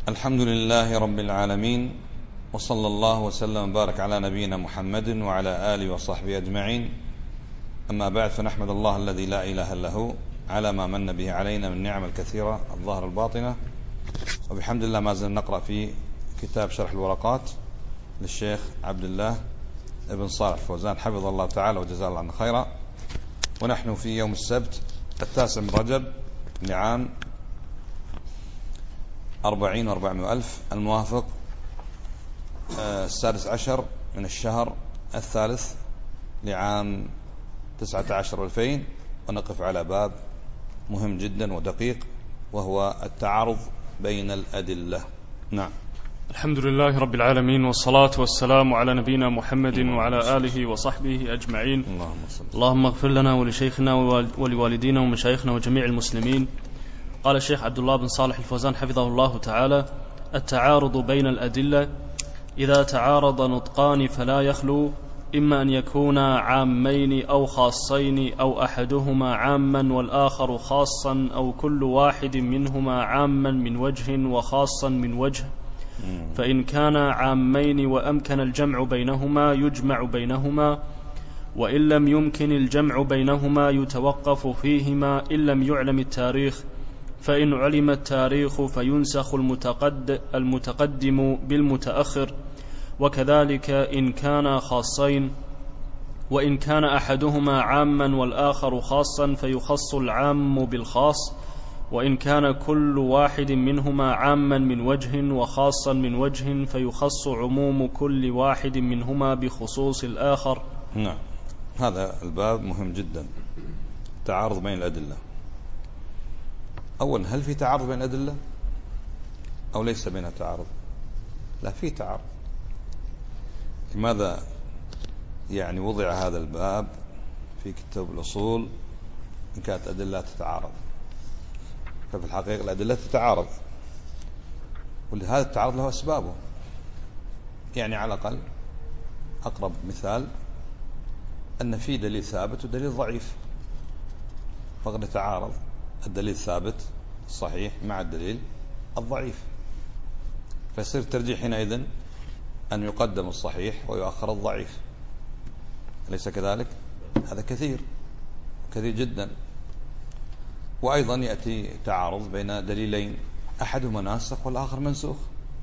الحمد لله رب العالمين، وصلى الله وسلم وبارك على نبينا محمد وعلى آله وصحبه أجمعين. أما بعد، فنحمد الله الذي لا إله إلا هو على ما من به علينا من النعم الكثيرة الظاهرة الباطنة، وبحمد الله ما زلنا نقرأ في كتاب شرح الورقات للشيخ عبد الله ابن صالح الفوزان حفظه الله تعالى وجزاه الله عنه خيرا. ونحن في يوم السبت 9 من رجب لعام 40 و400 ألف، الموافق 16 من الشهر الثالث لعام 19 2000. ونقف على باب مهم جدا ودقيق، وهو التعارض بين الأدلة. نعم. الحمد لله رب العالمين، والصلاة والسلام على نبينا محمد وعلى آله وصحبه أجمعين. اللهم اغفر لنا ولشيخنا ولوالدينا ومشايخنا وجميع المسلمين. قال الشيخ عبد الله بن صالح الفوزان حفظه الله تعالى: التعارض بين الأدلة: إذا تعارض نطقان فلا يخلو إما أن يكونا عامين أو خاصين، أو أحدهما عاما والآخر خاصا، أو كل واحد منهما عاما من وجه وخاصا من وجه. فإن كانا عامين وأمكن الجمع بينهما يجمع بينهما، وإن لم يمكن الجمع بينهما يتوقف فيهما إن لم يعلم التاريخ. فإن علم التاريخ فينسخ المتقدم بالمتأخر. وكذلك إن كانا خاصين، وإن كان أحدهما عاما والآخر خاصا فيخص العام بالخاص. وإن كان كل واحد منهما عاما من وجه وخاصا من وجه فيخص عموم كل واحد منهما بخصوص الآخر. نعم، هذا الباب مهم جدا، تعارض بين الأدلة. أولا، هل في تعارض بين الأدلة أو ليس بينها تعارض؟ لا، في تعارض. لماذا وضع هذا الباب في كتاب الأصول إن كانت أدلة تتعارض؟ ففي الحقيقة الأدلة تتعارض، ولهذا التعارض له أسبابه. على الأقل أقرب مثال أن في دليل ثابت ودليل ضعيف، فقد يتعارض الدليل الثابت الصحيح مع الدليل الضعيف، فيصير الترجيح حينئذ أن يقدم الصحيح ويؤخر الضعيف. أليس كذلك؟ هذا كثير جدا. وأيضا يأتي تعارض بين دليلين أحدهما ناسخ والآخر منسوخ،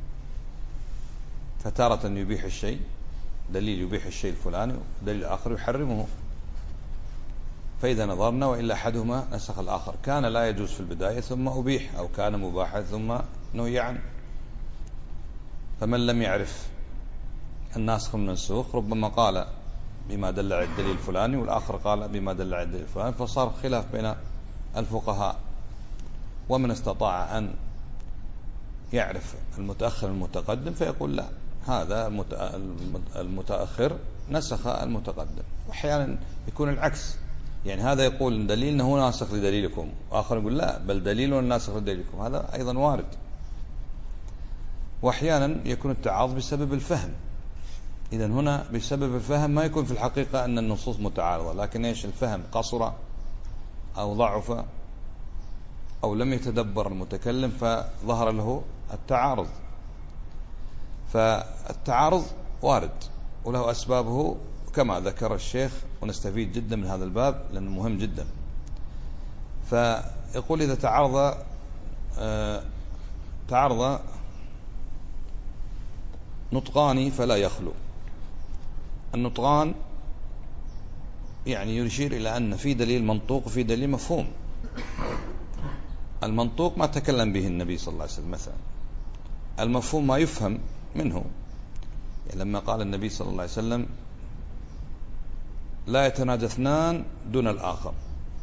فتارة يبيح الشيء، دليل يبيح الشيء الفلاني، ودليل آخر يحرمه. فإذا نظرنا وإلا أحدهما نسخ الآخر، كان لا يجوز في البداية ثم أبيح، أو كان مباحا ثم نهي عنه. فمن لم يعرف الناسخ من المنسوخ ربما قال بما دل على الدليل الفلاني، والآخر قال بما دل على الدليل الفلاني، فصار خلاف بين الفقهاء. ومن استطاع أن يعرف المتأخر المتقدم فيقول لا، هذا المتأخر نسخ المتقدم. وأحيانا يكون العكس، هذا يقول دليلنا هو ناسخ لدليلكم، وآخر يقول لا، بل دليلنا ناسخ لدليلكم. هذا أيضا وارد. وأحيانا يكون التعارض بسبب الفهم. إذن هنا بسبب الفهم ما يكون في الحقيقة أن النصوص متعارضة، لكن الفهم قصر أو ضعف أو لم يتدبر المتكلم فظهر له التعارض. فالتعارض وارد وله أسبابه كما ذكر الشيخ، ونستفيد جدا من هذا الباب لأنه مهم جدا. فيقول إذا تعارض نطقان فلا يخلو. النطقان يشير إلى أن في دليل منطوق وفي دليل مفهوم. المنطوق ما تكلم به النبي صلى الله عليه وسلم مثلا، المفهوم ما يفهم منه، لما قال النبي صلى الله عليه وسلم لا يتناجى اثنان دون الآخر.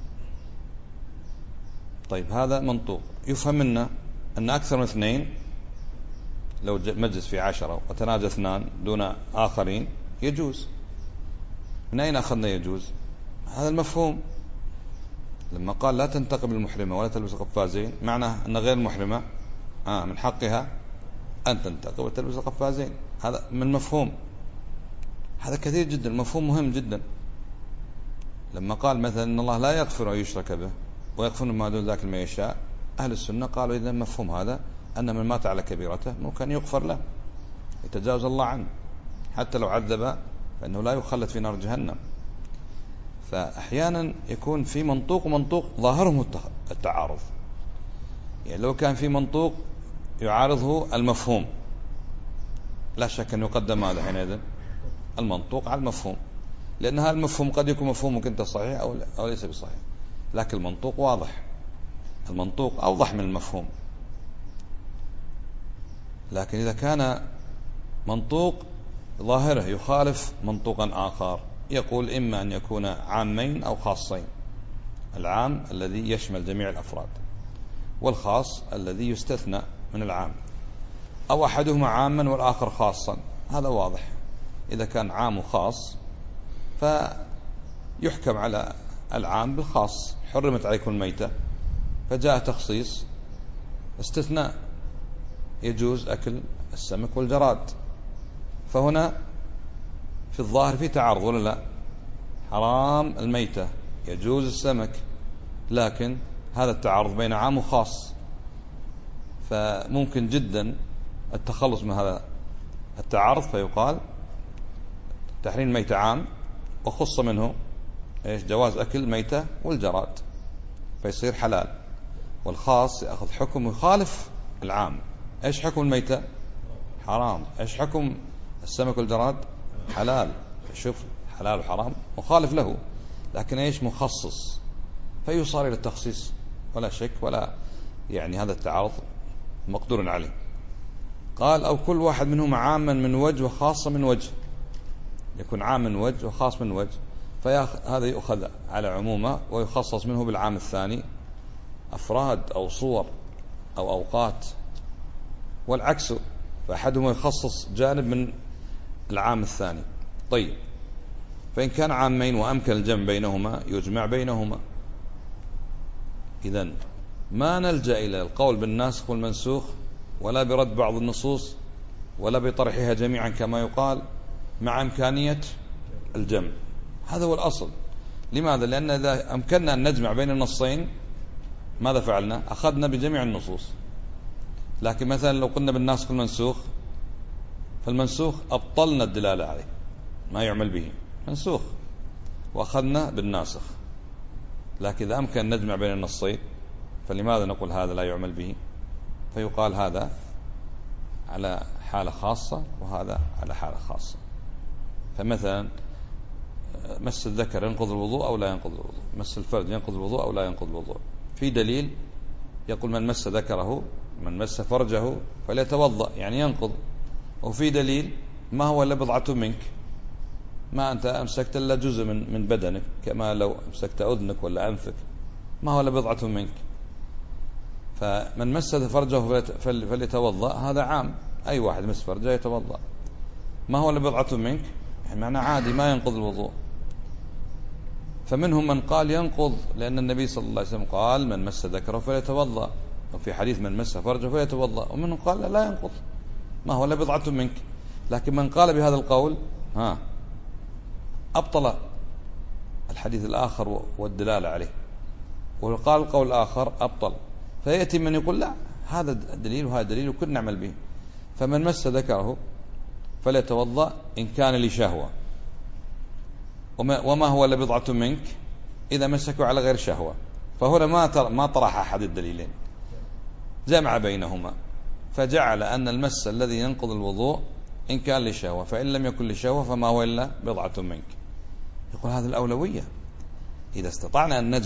طيب، هذا منطوق يفهم منه أن أكثر من اثنين، لو مجلس في 10 وتناجى اثنان دون آخرين يجوز. من أين أخذنا يجوز؟ هذا المفهوم. لما قال لا تنتقب المحرمة ولا تلبس قفازين، معناه أن غير المحرمة من حقها أن تنتقب وتلبس قفازين. هذا من مفهوم. هذا كثير جدا، مفهوم مهم جدا. لما قال مثلا إن الله لا يغفر أن يشرك به ويغفر ما دون ذلك ما يشاء، أهل السنة قالوا إذا مفهوم هذا أن من مات على كبيرته ممكن يغفر له، يتجاوز الله عنه، حتى لو عذب فإنه لا يخلد في نار جهنم. فأحيانا يكون في منطوق ومنطوق ظاهرهم التعارض. يعني لو كان في منطوق يعارضه المفهوم، لا شك أن يقدم هذا حينئذ المنطوق على المفهوم، لأن هذا المفهوم قد يكون مفهومك أنت صحيح أو ليس بصحيح، لكن المنطوق واضح، المنطوق أوضح من المفهوم. لكن إذا كان منطوق ظاهره يخالف منطوقا آخر، يقول إما أن يكون عامين أو خاصين، العام الذي يشمل جميع الأفراد، والخاص الذي يستثنى من العام، أو أحدهما عاما والآخر خاصا. هذا واضح. إذا كان عام وخاص فيحكم على العام بالخاص. حرمت عليكم الميتة، فجاء تخصيص استثناء، يجوز أكل السمك والجراد. فهنا في الظاهر في تعارض ولا لا؟ حرام الميتة، يجوز السمك، لكن هذا التعارض بين عام وخاص، فممكن جدا التخلص من هذا التعارض، فيقال تحريم الميتة عام وخص منه إيش؟ جواز أكل الميتة والجراد، فيصير حلال. والخاص يأخذ حكم يخالف العام. إيش حكم الميتة؟ حرام. إيش حكم السمك والجراد؟ حلال. شوف، حلال وحرام مخالف له، لكن إيش؟ مخصص، فيصار إلى التخصيص ولا شك، ولا يعني هذا التعارض مقدور عليه. قال أو كل واحد منهما عاما من وجه وخاصا من وجه، يكون عام من وجه وخاص من وجه، فهذا يؤخذ على عمومه ويخصص منه بالعام الثاني، أفراد أو صور أو أوقات، والعكس، فأحدهما يخصص جانب من العام الثاني. طيب، فإن كان عامين وأمكن الجمع بينهما يجمع بينهما. إذن ما نلجأ إلى القول بالناسخ والمنسوخ، ولا برد بعض النصوص، ولا بطرحها جميعا كما يقال، مع إمكانية الجمع. هذا هو الأصل. لماذا؟ لأن إذا أمكننا أن نجمع بين النصين ماذا فعلنا؟ أخذنا بجميع النصوص. لكن مثلا لو قلنا بالناسخ والمنسوخ، فالمنسوخ أبطلنا الدلالة عليه، ما يعمل به، منسوخ، وأخذنا بالناسخ. لكن إذا أمكن أن نجمع بين النصين، فلماذا نقول هذا لا يعمل به؟ فيقال هذا على حالة خاصة وهذا على حالة خاصة. فمثلا مس الذكر ينقض الوضوء أو لا ينقض الوضوء، مس الفرج ينقض الوضوء أو لا ينقض الوضوء. في دليل يقول من مس ذكره، من مس فرجه فليتوضأ، يعني ينقض. وفي دليل ما هو إلا بضعة منك، ما أنت أمسكت إلا جزء من بدنك، كما لو أمسكت أذنك ولا أنفك، ما هو إلا بضعة منك. فمن مس فرجه فليتوضأ، هذا عام، أي واحد مس فرجه يتوضأ. ما هو إلا بضعة منك، يعني معنى عادي ما ينقض الوضوء. فمنهم من قال ينقض، لأن النبي صلى الله عليه وسلم قال من مس ذكره فليتوضأ، وفي حديث من مس فرجه فليتوضأ. ومنهم قال لا ينقض، ما هو إلا بضعة منك. لكن من قال بهذا القول أبطل الحديث الآخر والدلالة عليه، وقال القول الآخر أبطل. فيأتي من يقول لا، هذا الدليل وهذا الدليل وكل نعمل به. فمن مس ذكره فليتوضأ إن كان لشهوة، وما هو إلا بضعة منك إذا مسكوا على غير شهوة. فهنا ما طرح أحد الدليلين، جمع بينهما، فجعل أن المس الذي ينقض الوضوء إن كان لشهوة، فإن لم يكن لشهوة فما هو إلا بضعة منك. يقول هذه الأولوية. إذا استطعنا أن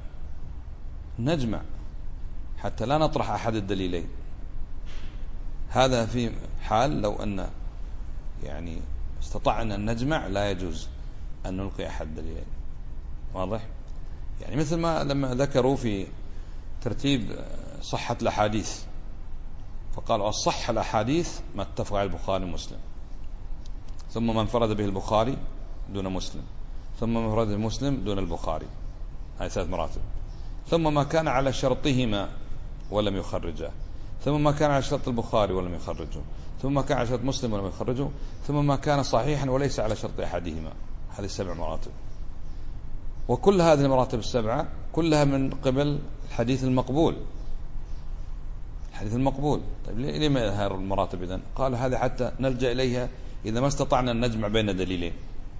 نجمع حتى لا نطرح أحد الدليلين. هذا في حال لو أن يعني استطعنا أن نجمع، لا يجوز أن نلقي أحد الدليلين. واضح؟ يعني مثل ما لما ذكروا في ترتيب صحة الأحاديث، فقالوا الصح الأحاديث ما اتفق على البخاري ومسلم، ثم من فرد به البخاري دون مسلم، ثم من فرد مسلم دون البخاري، هذه 3 مراتب، ثم ما كان على شرطهما ولم يخرجه، ثم ما كان على شرط البخاري ولم يخرجه، ثم ما كان على شرط مسلم ولم يخرجه، ثم ما كان صحيحا وليس على شرط أحدهما. هذه 7 مراتب. وكل هذه المراتب ال7 كلها من قبل الحديث المقبول. الحديث المقبول. طيب لما هذه المراتب إذن؟ قال هذا حتى نلجأ إليها إذا ما استطعنا أن نجمع بين دليلين.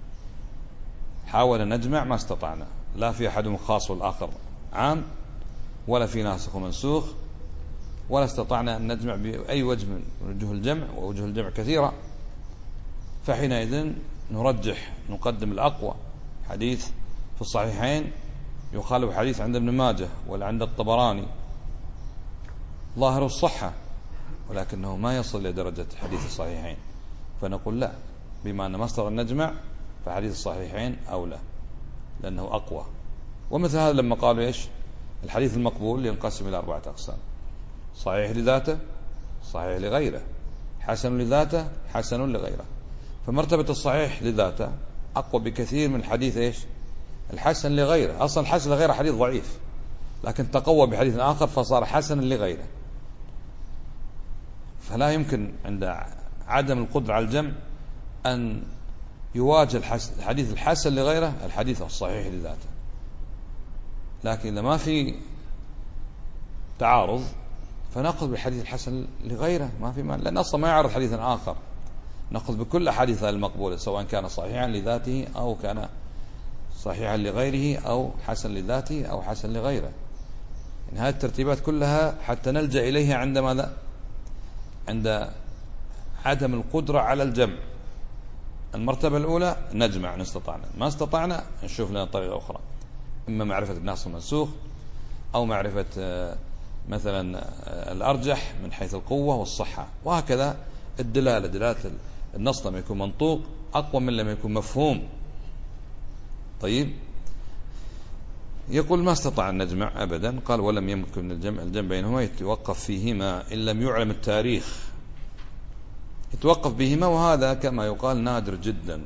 حاول نجمع ما استطعنا، لا في أحدهم خاص والآخر عام، ولا في ناسخ ومنسوخ، ولا استطعنا أن نجمع بأي وجه من وجوه الجمع، ووجوه الجمع كثيرة، فحينئذ نرجح، نقدم الأقوى. حديث في الصحيحين يخالف حديث عند ابن ماجه ولا عند الطبراني ظاهر الصحة، ولكنه ما يصل إلى درجة حديث الصحيحين، فنقول لا، بما أن مصدر النجمع فحديث الصحيحين أولى لأنه أقوى. ومثل هذا لما قالوا إيش؟ الحديث المقبول ينقسم إلى 4 أقسام: صحيح لذاته، صحيح لغيره، حسن لذاته، حسن لغيره. فمرتبة الصحيح لذاته أقوى بكثير من حديث إيش؟ الحسن لغيره. أصلا الحسن لغيره حديث ضعيف، لكن تقوى بحديث آخر فصار حسنا لغيره. فلا يمكن عند عدم القدرة على الجمع أن يواجه الحديث الحسن لغيره الحديث الصحيح لذاته. لكن إذا ما في تعارض فنأخذ بالحديث الحسن لغيره، ما في مال، لأن أصلا ما يعرض حديثا آخر. نأخذ بكل أحاديث المقبولة سواء كان صحيحا لذاته أو كان صحيحا لغيره أو حسن لذاته أو حسن لغيره. يعني هذه الترتيبات كلها حتى نلجأ إليها عند ماذا؟ عند عدم القدرة على الجمع. المرتبة الأولى نجمع إن استطعنا، ما استطعنا نشوف لنا طريقة أخرى، إما معرفة الناسخ والمنسوخ، أو معرفة مثلا الأرجح من حيث القوة والصحة، وهكذا دلالة النص لما يكون منطوق أقوى من لما يكون مفهوم. طيب، يقول ما استطاع أن نجمع أبدا. قال ولم يمكن الجمع بينهما يتوقف فيهما إن لم يعلم التاريخ. يتوقف بهما، وهذا كما يقال نادر جدا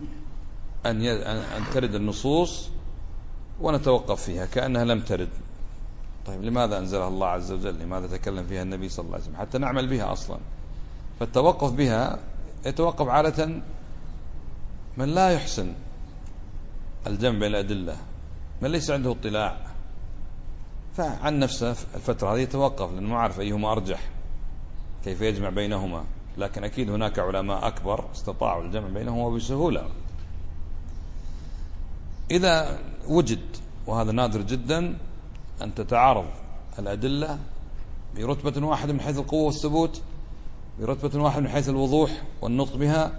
أن ترد النصوص ونتوقف فيها كأنها لم ترد. طيب لماذا أنزلها الله عز وجل؟ لماذا تكلم فيها النبي صلى الله عليه وسلم؟ حتى نعمل بها أصلا. فالتوقف بها يتوقف عادة من لا يحسن الجمع بين الأدلة، من ليس عنده اطلاع، فعن نفسه الفترة هذه يتوقف لأنه ما عارف أيهما أرجح، كيف يجمع بينهما. لكن أكيد هناك علماء أكبر استطاعوا الجمع بينهما بسهولة. إذا وجد، وهذا نادر جدا، أن تتعارض الأدلة برتبة واحدة من حيث القوة والثبوت، برتبة واحدة من حيث الوضوح والنطق بها،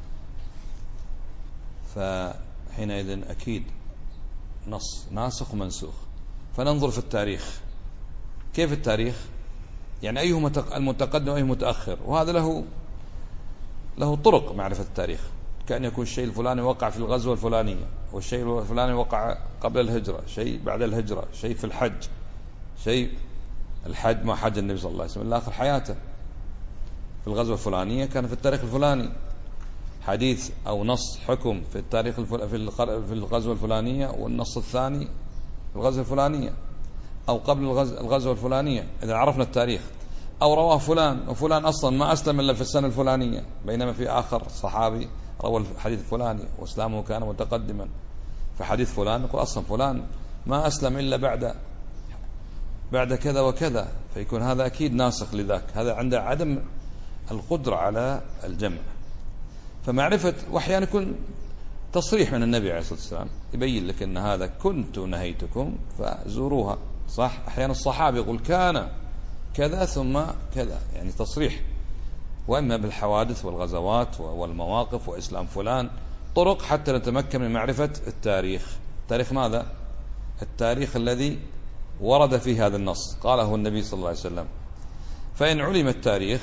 فحينئذ أكيد نص ناسخ ومنسوخ. فننظر في التاريخ. كيف التاريخ؟ يعني أيهما المتقدم وأيه متأخر، وهذا له طرق معرفة التاريخ. كأن يكون الشيء الفلاني وقع في الغزوة الفلانية، والشيء الفلاني وقع قبل الهجرة، شيء بعد الهجرة، شيء في الحج، شيء الحج ما حج النبي صلى الله عليه وسلم إلا آخر حياته، في الغزوة الفلانية كان في التاريخ الفلاني حديث أو نص حكم في التاريخ في الغزوة الفلانية، والنص الثاني في الغزوة الفلانية أو قبل الغزوة الفلانية. إذا عرفنا التاريخ، أو رواه فلان وفلان أصلا ما أسلم إلا في السنة الفلانية، بينما في آخر صحابي روى الحديث الفلاني وإسلامه كان متقدما، فحديث فلان يقول أصلا فلان ما أسلم إلا بعد كذا وكذا، فيكون هذا أكيد ناسخ لذاك. هذا عنده عدم القدرة على الجمع. فمعرفة، وأحيانا يكون تصريح من النبي عليه الصلاة والسلام يبين لك أن هذا كنت نهيتكم فزوروها، صح؟ أحيانا الصحابي يقول كان كذا ثم كذا، يعني تصريح. وإما بالحوادث والغزوات والمواقف وإسلام فلان، طرق حتى نتمكن من معرفة التاريخ. التاريخ ماذا؟ التاريخ الذي ورد فيه هذا النص قاله النبي صلى الله عليه وسلم. فإن علم التاريخ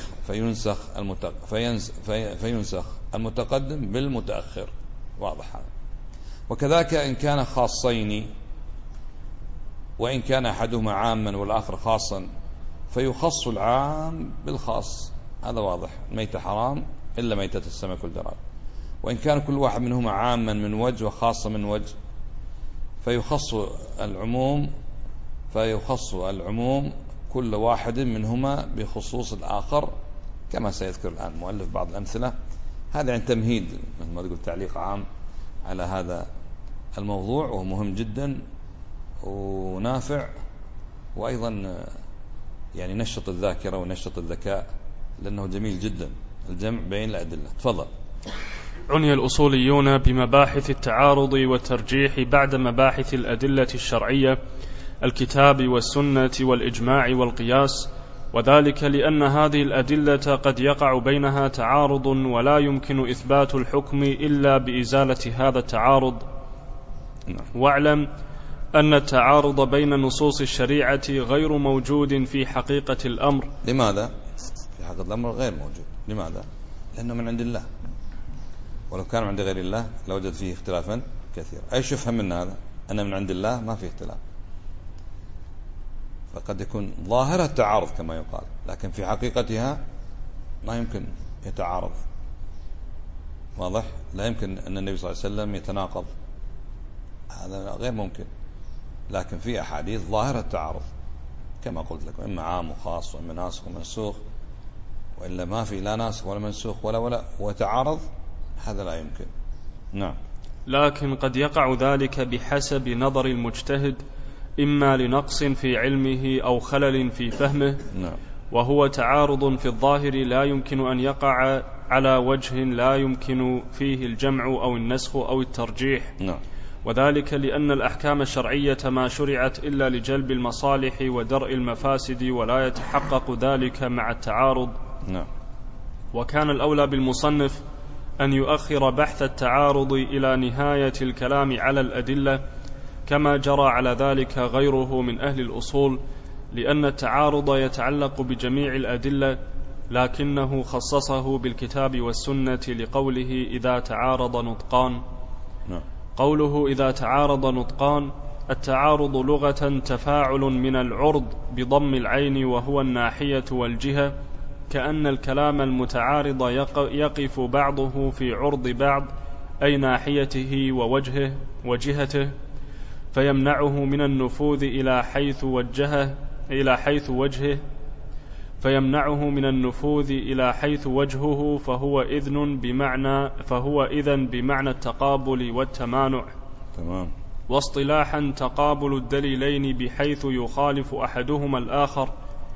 فينسخ المتقدم بالمتأخر، واضح هذا. وكذلك إن كان خاصين، وإن كان أحدهما عاما والآخر خاصا فيخص العام بالخاص، هذا واضح. الميتة حرام إلا ميتة السمك والجراد. وإن كان كل واحد منهما عاما من وجه وخاصا من وجه فيخص العموم كل واحد منهما بخصوص الآخر، كما سيذكر الآن المؤلف بعض الأمثلة. هذا عن تمهيد، مثل ما تقول، تعليق عام على هذا الموضوع، وهو مهم جدا ونافع، وأيضا يعني نشط الذاكرة ونشط الذكاء، لأنه جميل جدا الجمع بين الأدلة. تفضل. عني الأصوليون بمباحث التعارض والترجيح بعد مباحث الأدلة الشرعية الكتاب والسنة والإجماع والقياس، وذلك لأن هذه الأدلة قد يقع بينها تعارض ولا يمكن إثبات الحكم إلا بإزالة هذا التعارض. واعلم أن التعارض بين نصوص الشريعة غير موجود في حقيقة الأمر. لماذا؟ في حقيقة الأمر غير موجود. لماذا؟ لأنه من عند الله، ولو كان من عند غير الله لوجد فيه اختلافا كثيرا. أيش يفهم من هذا؟ أن من عند الله ما فيه اختلاف، فقد يكون ظاهرة التعارض كما يقال، لكن في حقيقتها ما يمكن يتعارض. واضح؟ لا يمكن أن النبي صلى الله عليه وسلم يتناقض، هذا غير ممكن. لكن في أحاديث ظاهرة التعارض كما قلت لكم، إما عام وخاص وإما ناسخ ومنسوخ، وإلا ما في لا ناسخ ولا منسوخ ولا وتعارض، هذا لا يمكن. نعم. لكن قد يقع ذلك بحسب نظر المجتهد، إما لنقص في علمه أو خلل في فهمه. نعم. وهو تعارض في الظاهر لا يمكن أن يقع على وجه لا يمكن فيه الجمع أو النسخ أو الترجيح. نعم. وذلك لأن الأحكام الشرعية ما شرعت إلا لجلب المصالح ودرء المفاسد، ولا يتحقق ذلك مع التعارض. نعم. وكان الأولى بالمصنف أن يؤخر بحث التعارض إلى نهاية الكلام على الأدلة، كما جرى على ذلك غيره من أهل الأصول، لأن التعارض يتعلق بجميع الأدلة، لكنه خصصه بالكتاب والسنة لقوله إذا تعارض نطقان. نعم. قوله إذا تعارض نطقان، التعارض لغة تفاعل من العرض بضم العين، وهو الناحية والجهة، كأن الكلام المتعارض يقف بعضه في عرض بعض، أي ناحيته ووجهه وجهته، فيمنعه من النفوذ إلى حيث وجهه فهو إذن بمعنى التقابل والتمانع. تمام. واصطلاحا تقابل الدليلين بحيث يخالف أحدهما الآخر،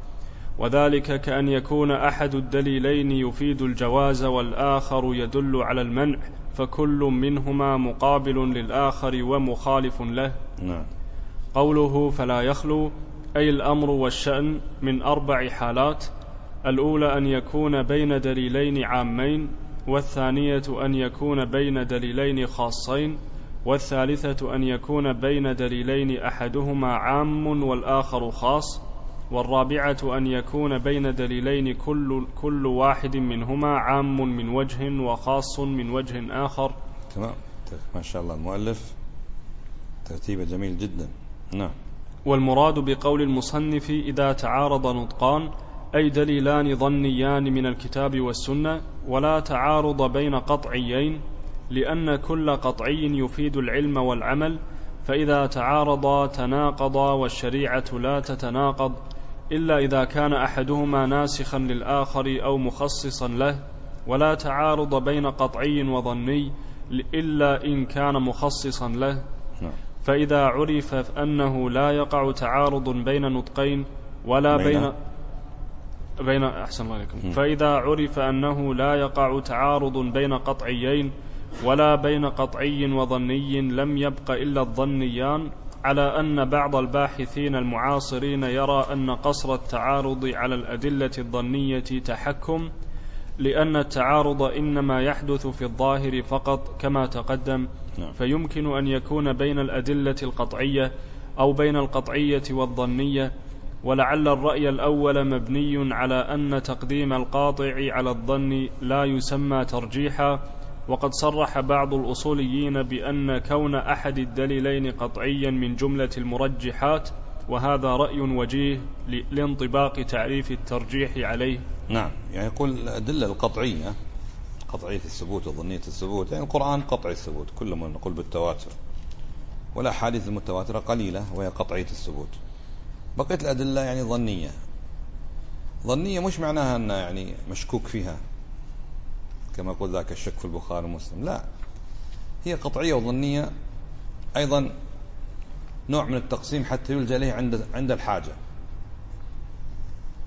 وذلك كأن يكون أحد الدليلين يفيد الجواز والآخر يدل على المنع، فكل منهما مقابل للآخر ومخالف له. نعم. قوله فلا يخلو، أي الأمر والشأن من 4 حالات: الأولى أن يكون بين دليلين عامين، والثانية أن يكون بين دليلين خاصين، والثالثة أن يكون بين دليلين أحدهما عام والآخر خاص، والرابعة أن يكون بين دليلين كل واحد منهما عام من وجه وخاص من وجه آخر. تمام. ما شاء الله المؤلف ترتيبه جميل جدا. نعم. والمراد بقول المصنف إذا تعارض نطقان، أي دليلان ظنيان من الكتاب والسنة، ولا تعارض بين قطعيين، لأن كل قطعي يفيد العلم والعمل، فإذا تعارضا تناقضا، والشريعة لا تتناقض إلا إذا كان أحدهما ناسخا للآخر أو مخصصا له، ولا تعارض بين قطعي وظني إلا إن كان مخصصا له. فإذا عرف أنه لا يقع تعارض بين نطقين ولا بين أحسن الله عليكم. فإذا عرف أنه لا يقع تعارض بين قطعيين ولا بين قطعي وظني، لم يبق إلا الظنيان، على أن بعض الباحثين المعاصرين يرى أن قصر التعارض على الأدلة الظنية تحكم، لأن التعارض إنما يحدث في الظاهر فقط كما تقدم، فيمكن أن يكون بين الأدلة القطعية أو بين القطعية والظنية. ولعل الرأي الأول مبني على أن تقديم القاطع على الظن لا يسمى ترجيحا، وقد صرح بعض الأصوليين بأن كون أحد الدليلين قطعيا من جملة المرجحات، وهذا رأي وجيه لانطباق تعريف الترجيح عليه. نعم. يعني يقول الأدلة القطعية، قطعية الثبوت وظنية الثبوت، يعني القرآن قطعي الثبوت كل ما نقول بالتواتر، والأحاديث المتواترة قليلة وهي قطعية الثبوت. بقية الأدلة يعني ظنية. ظنية مش معناها أنها يعني مشكوك فيها كما يقول ذاك الشك في البخاري ومسلم، لا، هي قطعية وظنية أيضا نوع من التقسيم حتى يلجأ إليه عند الحاجة.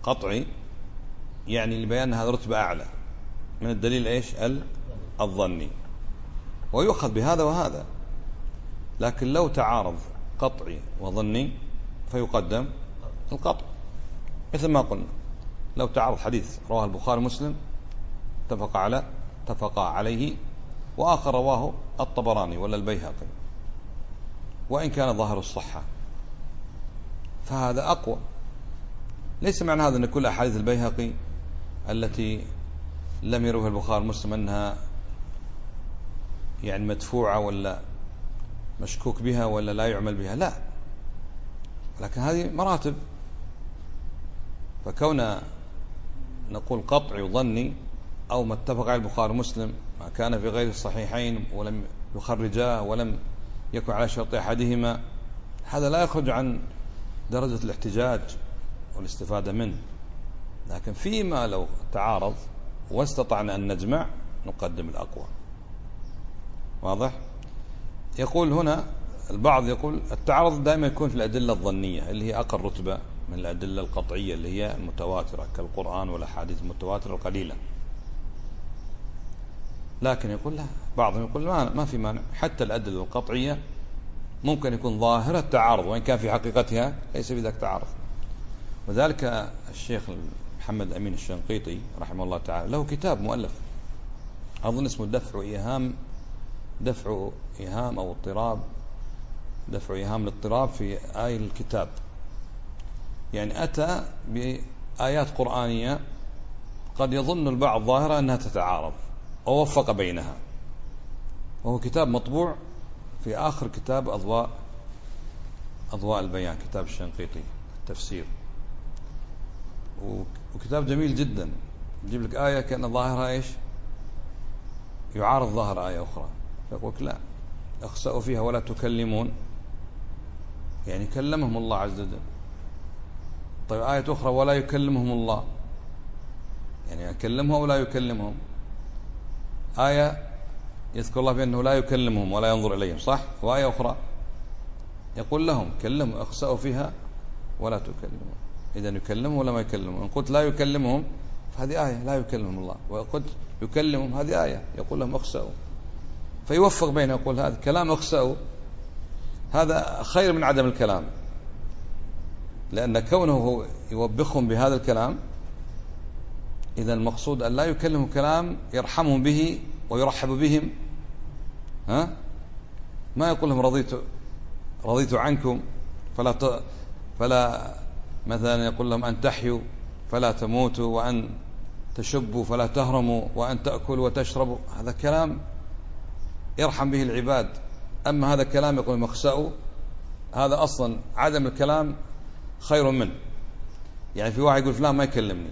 قطعي يعني لبيان هذا رتبة أعلى من الدليل إيش الظني، ويؤخذ بهذا وهذا. لكن لو تعارض قطعي وظني فيقدم القطع، مثل ما قلنا لو تعارض حديث رواه البخاري ومسلم اتفقا عليه، وآخر رواه الطبراني ولا البيهقي، وإن كان ظاهر الصحة فهذا أقوى. ليس معنى هذا أن كل أحاديث البيهقي التي لم يروها البخاري ومسلم أنها يعني مدفوعة ولا مشكوك بها ولا لا يعمل بها، لا، لكن هذه مراتب. فكون نقول قطعي وظني أو ما اتفق على البخاري ومسلم ما كان في غير الصحيحين ولم يخرجاه ولم يكن على شرط أحدهما، هذا لا يخرج عن درجة الاحتجاج والاستفادة منه. لكن فيما لو تعارض واستطعنا أن نجمع نقدم الأقوى. واضح؟ يقول هنا البعض يقول التعارض دائما يكون في الأدلة الظنية اللي هي أقل رتبة من الأدلة القطعية اللي هي المتواترة كالقرآن والأحاديث المتواترة القليلة. لكن يقول لا، بعضهم يقول ما في مانع، حتى الأدلة القطعية ممكن يكون ظاهرة تعارض وإن كان في حقيقتها ليس بذلك تعارض. وذلك الشيخ محمد أمين الشنقيطي رحمه الله تعالى له كتاب مؤلف أظن اسمه دفع إيهام الاضطراب في آي الكتاب. يعني أتى بآيات قرآنية قد يظن البعض ظاهرة أنها تتعارض ووفق بينها، وهو كتاب مطبوع في آخر كتاب أضواء البيان، كتاب الشنقيطي التفسير، وكتاب جميل جدا. يجيب لك آية كأن ظاهرها إيش يعارض ظاهر آية أخرى، فيقول لا اخسأوا فيها ولا تكلمون، يعني كلمهم الله عز وجل. طيب آية أخرى ولا يكلمهم الله، يعني يكلمهم ولا يكلمهم. آية يذكر الله بأنه لا يكلمهم ولا ينظر إليهم، صح؟ وآية أخرى يقول لهم كلموا اخسأوا فيها ولا تكلمون. إذا يكلمهم ولا ما يكلمهم؟ إن قلت لا يكلمهم فهذه آية لا يكلمهم الله، وقلت يكلمهم هذه آية يقول لهم اخسأوا. فيوفق بينه، يقول هذا كلام اخسأوا هذا خير من عدم الكلام، لأن كونه يوبخهم بهذا الكلام إذا المقصود أن لا يكلمهم كلام يرحمهم به ويرحب بهم، ما يقول لهم رضيت عنكم فلا مثلا يقول لهم أن تحيوا فلا تموتوا، وأن تشبوا فلا تهرموا، وأن تأكلوا وتشربوا. هذا كلام يرحم به العباد. أما هذا كلام يقول مخسأوا، هذا أصلا عدم الكلام خير منه. يعني في واحد يقول فلان ما يكلمني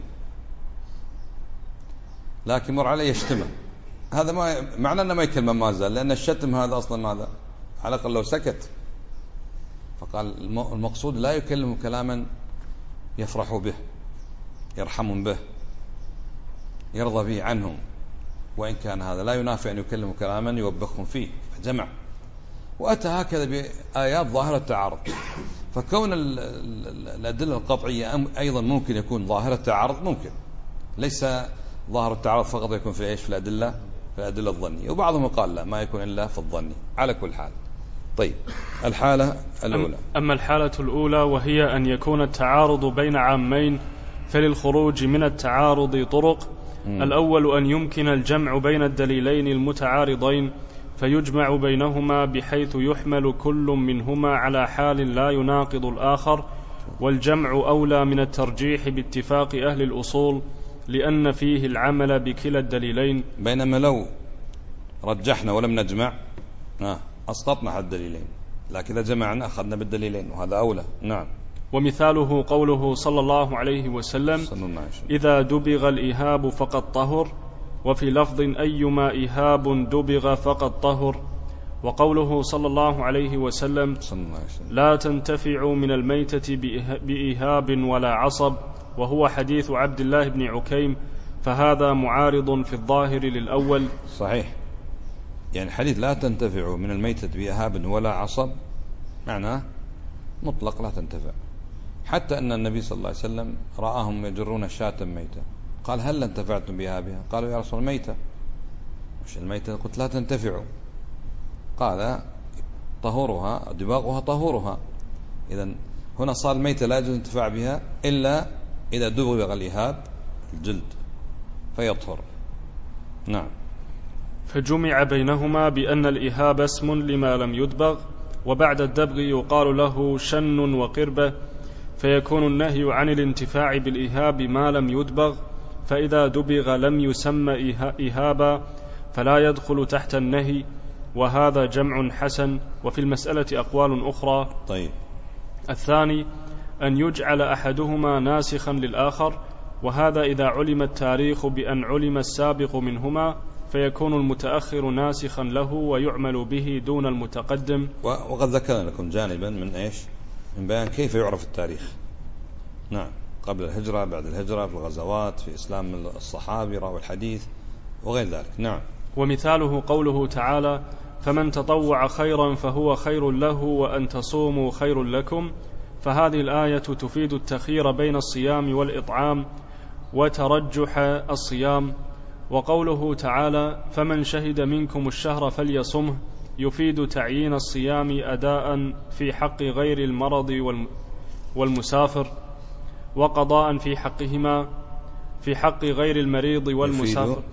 لكن مر عليه يشتمه، هذا ما معنى أنه ما يكلمه ما زال، لأن الشتم هذا أصلا ماذا؟ على الأقل لو سكت. فقال المقصود لا يكلم كلاما يفرح به، يرحم به، يرضى به عنهم، وإن كان هذا لا ينافي أن يكلم كلاما يوبخهم فيه. فجمع وأتى هكذا بآيات ظاهرة تعارض. فكون الأدلة القطعية أيضا ممكن يكون ظاهرة تعارض، ممكن ليس ظاهر التعارض فقط يكون في إيش؟ في الأدلة الظنية، وبعضهم قال لا ما يكون إلا في الظني. على كل حال. طيب الحالة الأولى. أما الحالة الأولى وهي أن يكون التعارض بين عامين، فللخروج من التعارض طرق. الأول أن يمكن الجمع بين الدليلين المتعارضين فيجمع بينهما بحيث يحمل كل منهما على حال لا يناقض الآخر، والجمع أولى من الترجيح باتفاق أهل الأصول، لأن فيه العمل بكلا الدليلين. بينما لو رجحنا ولم نجمع أسقطنا حد الدليلين، لكن إذا جمعنا أخذنا بالدليلين، وهذا أولى. نعم. ومثاله قوله صلى الله عليه وسلم: إذا دبغ الإهاب فقد طهر، وفي لفظ أيما إهاب دبغ فقد طهر. وقوله صلى الله عليه وسلم: لا تنتفع من الميتة بإهاب ولا عصب، وهو حديث عبد الله بن عكيم، فهذا معارض في الظاهر للأول. صحيح، يعني حديث لا تنتفع من الميتة بإهاب ولا عصب معناه مطلق لا تنتفع، حتى أن النبي صلى الله عليه وسلم رآهم يجرون شاة ميتة، قال هل انتفعتم بها؟ قالوا يا رسول ميتة. مش الميتة؟ قلت لا تنتفعوا. قال طهورها دباغها طهورها. إذن هنا صار الميتة لا يجوز الانتفاع بها إلا إذا دبغ الإهاب الجلد فيطهر. نعم. فجمع بينهما بأن الإهاب اسم لما لم يدبغ، وبعد الدبغ يقال له شن وقربة، فيكون النهي عن الانتفاع بالإهاب ما لم يدبغ، فإذا دبغ لم يسمى إهابا فلا يدخل تحت النهي، وهذا جمع حسن. وفي المسألة أقوال أخرى. طيب. الثاني أن يجعل أحدهما ناسخا للآخر، وهذا إذا علم التاريخ بأن علم السابق منهما، فيكون المتأخر ناسخا له ويعمل به دون المتقدم. وقد ذكرنا لكم جانبا من إيش؟ من بيان كيف يعرف التاريخ. نعم. قبل الهجرة، بعد الهجرة، في الغزوات، في إسلام الصحابة، راوي الحديث وغير ذلك. نعم. ومثاله قوله تعالى: فمن تطوع خيرا فهو خير له وأن تصوموا خير لكم. فهذه الآية تفيد التخيير بين الصيام والإطعام وترجح الصيام. وقوله تعالى: فمن شهد منكم الشهر فليصمه، يفيد تعيين الصيام أداء في حق غير المرض والمسافر، وقضاء في حقهما في حق غير المريض والمسافر.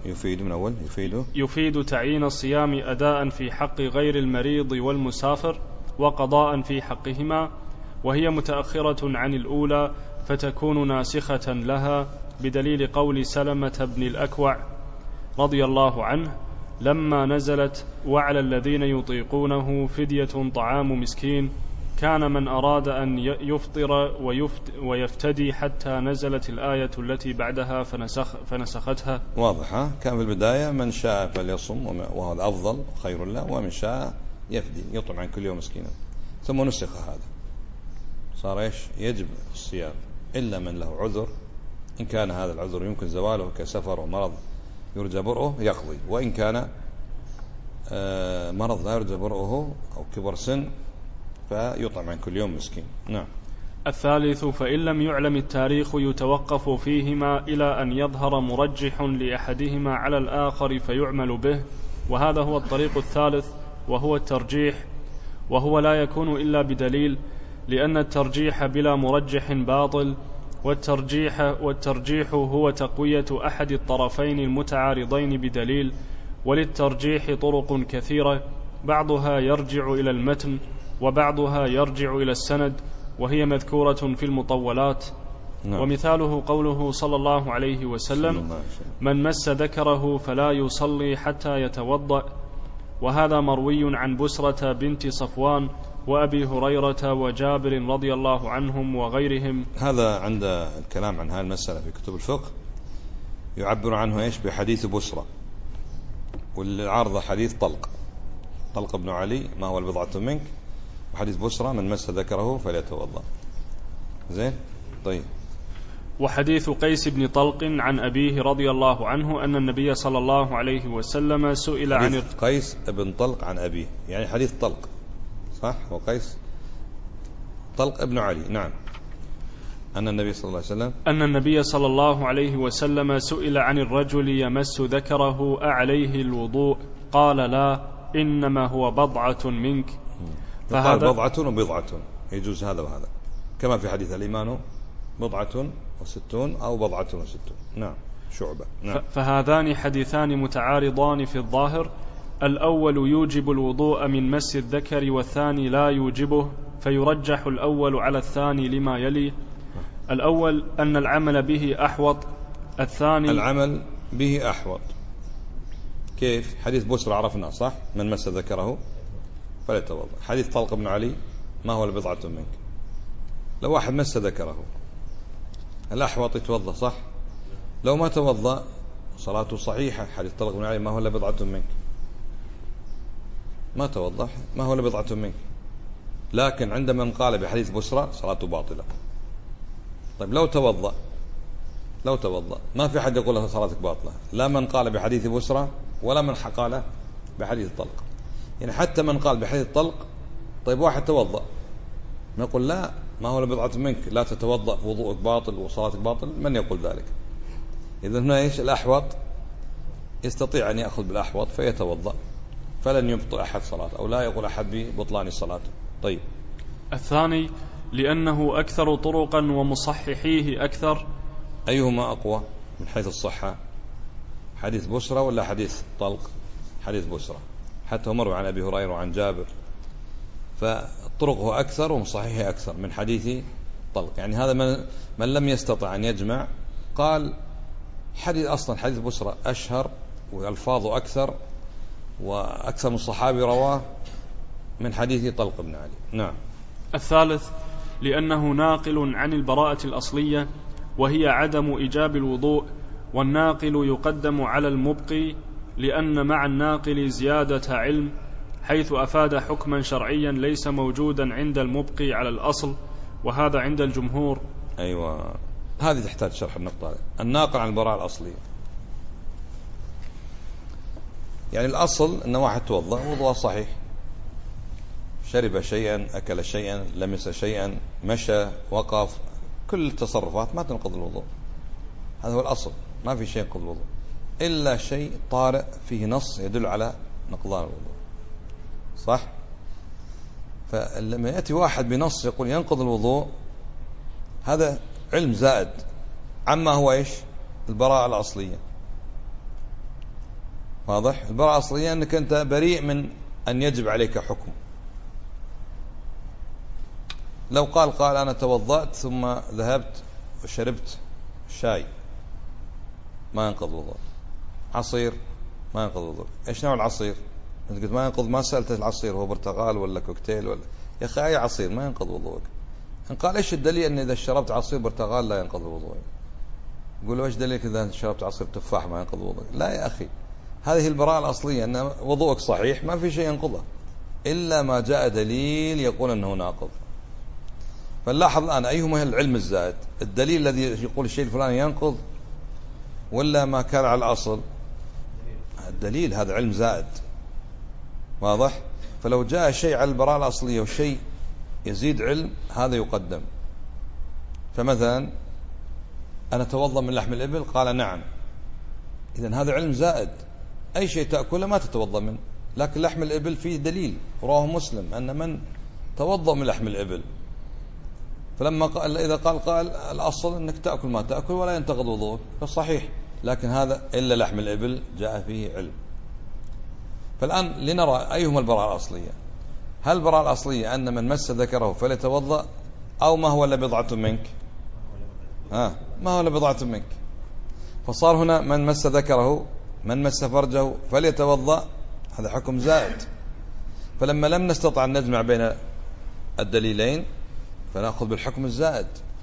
يفيد تعيين الصيام أداء في حق غير المريض والمسافر، وقضاء في حقهما، وهي متأخرة عن الأولى فتكون ناسخة لها، بدليل قول سلمة بن الأكوع رضي الله عنه لما نزلت: وعلى الذين يطيقونه فدية طعام مسكين، كان من أراد أن يفطر ويفتدي حتى نزلت الآية التي بعدها فنسختها. واضحة. كان في البداية من شاء فليصم وهو الأفضل خير له، ومن شاء يفدي يطعم عن كل يوم مسكينا. ثم نسخ هذا، صار إيش؟ يجب الصيام إلا من له عذر. إن كان هذا العذر يمكن زواله كسفر ومرض يرجى برؤه يقضي، وإن كان مرض لا يرجى برؤه أو كبر سن فيطعم عن كل يوم مسكين. نعم. الثالث: فإن لم يعلم التاريخ يتوقف فيهما إلى أن يظهر مرجح لأحدهما على الآخر فيعمل به، وهذا هو الطريق الثالث، وهو الترجيح، وهو لا يكون إلا لأن الترجيح بلا مرجح باطل، والترجيح هو تقوية أحد الطرفين المتعارضين بدليل. وللترجيح طرق كثيرة، بعضها يرجع إلى المتن وبعضها يرجع إلى السند، وهي مذكورة في المطولات. نعم. ومثاله قوله صلى الله عليه وسلم: من مس ذكره فلا يصلي حتى يتوضأ، وهذا مروي عن بسرة بنت صفوان وأبي هريرة وجابر رضي الله عنهم وغيرهم. هذا عند الكلام عن هذه المسألة في كتب الفقه يعبر عنه إيش؟ بحديث بسرة، والعارضة حديث طلق بن علي ما هو البضعة منك، وحديث بسرة من مس ذكره فليتوضأ. زين. طيب. وحديث قيس بن طلق عن أبيه رضي الله عنه أن النبي صلى الله عليه وسلم سئل عن قيس بن طلق عن أبيه، يعني حديث طلق صح، وقيس طلق ابن علي. نعم. أن النبي صلى الله عليه وسلم سئل عن الرجل يمس ذكره أعليه الوضوء؟ قال لا، إنما هو بضعة منك. فهذا بضعة وبضعة يجوز هذا وهذا، كما في حديث الإيمان بضعة وستون أو بضعة وستون. نعم. شعبة. نعم. فهذان حديثان متعارضان في الظاهر، الأول يوجب الوضوء من مس الذكر والثاني لا يوجبه، فيرجح الأول على الثاني لما يلي: الأول أن العمل به أحوط، الثاني العمل به أحوط. كيف؟ حديث بسرة عرفنا صح، من مس ذكره فليتوضأ. حديث طلق بن علي ما هو البضعة منك، لو واحد مس ذكره الأحوط يتوضأ صح، لو ما توضأ صلاته صحيحة. حديث طلق بن علي ما هو البضعة منك، ما توضح ما هو لبضعة منك، لكن عندما من قال بحديث بسرة صلاته باطلة. طيب لو توضأ ما في حد يقول له صلاتك باطلة، لا من قال بحديث بسرة ولا من قال بحديث طلق. يعني حتى من قال بحديث طلق، طيب واحد توضأ نقول لا، ما هو بضعة منك، لا تتوضأ وضوءك باطل وصلاتك باطل، من يقول ذلك؟ إذن هنا إيش الأحوط؟ يستطيع أن يأخذ بالأحوط فيتوضأ، فلن يبطل أحد صلاة، أو لا يقول أحد ببطلان صلاته. طيب. الثاني لأنه أكثر طرقا ومصححيه أكثر. أيهما أقوى من حيث الصحة؟ حديث بشرى ولا حديث طلق؟ حديث بشرى، حتى مروي عن أبي هريرة وعن جابر، فطرقه أكثر ومصححه أكثر من حديث طلق. يعني هذا من لم يستطع أن يجمع قال أصلا حديث بشرى أشهر وألفاظه أكثر وأكثر من الصحابي رواه من حديث طلق بن علي. نعم. الثالث لأنه ناقل عن البراءة الأصلية وهي عدم إيجاب الوضوء، والناقل يقدم على المبقي لأن مع الناقل زيادة علم، حيث أفاد حكما شرعيا ليس موجودا عند المبقي على الأصل، وهذا عند الجمهور. أيوة، هذه تحتاج شرح النقطة. الناقل عن البراءة الأصلية، يعني الأصل أن واحد توضأ وضوء صحيح، شرب شيئا، أكل شيئا، لمس شيئا، مشى، وقف، كل التصرفات ما تنقض الوضوء، هذا هو الأصل، ما في شيء ينقض الوضوء إلا شيء طارئ فيه نص يدل على نقضان الوضوء، صح؟ فلما يأتي واحد بنص يقول ينقض الوضوء، هذا علم زائد عما هو إيش؟ البراءة الأصلية. واضح؟ البراءة الأصلية أنك أنت بريء من أن يجب عليك حكم. لو قال أنا توضأت ثم ذهبت وشربت شاي ما ينقض وضوء، عصير ما ينقض وضوء. إيش نوع العصير؟ أنت قلت ما ينقض، ما سألت العصير هو برتقال ولا كوكتيل ولا، يا أخي أي عصير ما ينقض وضوءك. إن قال إيش الدليل أن إذا شربت عصير برتقال لا ينقض وضوءك؟ يقول له إيش دليلك إذا شربت عصير تفاح ما ينقض وضوءك؟ لا يا أخي، هذه البراءة الأصلية أن وضوءك صحيح ما في شيء ينقضه إلا ما جاء دليل يقول أنه ناقض. فنلاحظ الآن أيهما العلم الزائد؟ الدليل الذي يقول الشيء الفلاني ينقض ولا ما كان على الأصل؟ الدليل، هذا علم زائد. واضح؟ فلو جاء شيء على البراءة الأصلية وشيء يزيد علم هذا يقدم. فمثلا أنا أتوضأ من لحم الإبل، قال نعم، إذن هذا علم زائد، أي شيء تأكله ما تتوضأ منه، لكن لحم الإبل فيه دليل رواه مسلم أن من توضأ من لحم الإبل، فلما قال إذا قال الأصل أنك تأكل ما تأكل ولا ينتقض وضوءك فصحيح، لكن هذا إلا لحم الإبل جاء فيه علم. فالآن لنرى أيهما البراءة الأصلية. هل البراءة الأصلية أن من مس ذكره فليتوضأ، أو ما هو إلا بضعة منك؟ ما هو إلا بضعة منك. فصار هنا من مس ذكره، من مس فرجه فليتوضأ، هذا حكم زائد. فلما لم نستطع أن نجمع بين الدليلين فنأخذ بالحكم الزائد.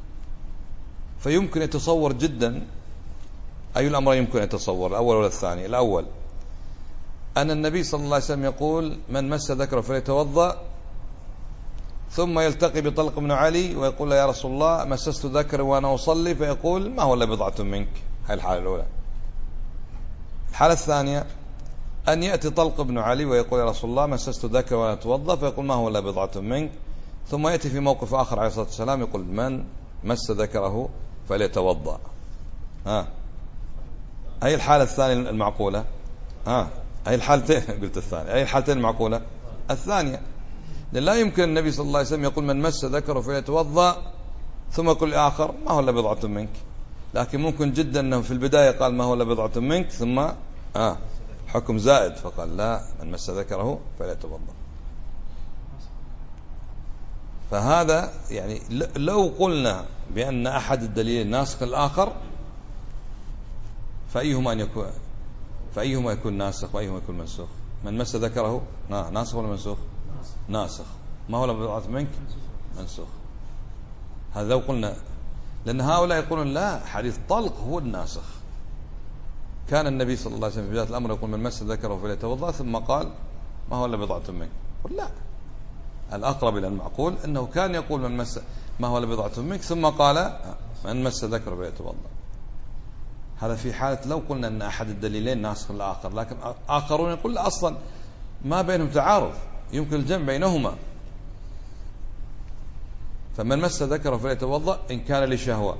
فيمكن يتصور جدا أي الأمرين يمكن يتصور، الأول ولا الثاني؟ الأول أن النبي صلى الله عليه وسلم يقول من مس ذكره فليتوضأ، ثم يلتقي بطلق بن علي ويقول له يا رسول الله مسست ذكري وأنا أصلي، فيقول ما هو إلا بضعة منك. هذه الحالة الأولى. الحالة الثانية أن يأتي طلق بن علي ويقول يا رسول الله مسست ذكري وأنا أتوضأ، فيقول ما هو إلا بضعة منك، ثم يأتي في موقف آخر عليه الصلاة والسلام يقول من مس ذكره فليتوضأ. أي الحالة الثانية المعقولة؟ أي الحالتين قلت الثانية، أي الحالتين المعقولة؟ الثانية. لا يمكن النبي صلى الله عليه وسلم يقول من مس ذكره فليتوضأ ثم يقول الآخر ما هو إلا بضعة منك، لكن ممكن جدا أنه في البداية قال ما هو إلا بضعة منك ثم حكم زائد فقال لا من مس ذكره فليتوضأ. فهذا يعني لو قلنا بأن أحد الدليل ناسخ الآخر فأيهما يكون ناسخ وأيهما يكون منسوخ؟ من مس ذكره ناسخ ولا منسوخ؟ ناسخ. ما هو لبضعة منك؟ منسوخ. هذا لو قلنا، لأن هؤلاء يقولون لا، حديث طلق هو الناسخ. كان النبي صلى الله عليه وسلم في بداية الأمر يقول من مس ذكره فليتوضأ، ثم قال ما هو لبضعة منك. قل لا، الأقرب إلى المعقول أنه كان يقول من مس ما هو لبضعة منك ثم قال من مس ذكره فليتوضأ. هذا في حالة لو قلنا أن أحد الدليلين ناسخ الآخر، لكن آخرون يقول لا، أصلا ما بينهم تعارض، يمكن الجمع بينهما. فمن مس ذكره فليتوضأ إن كان لشهوة.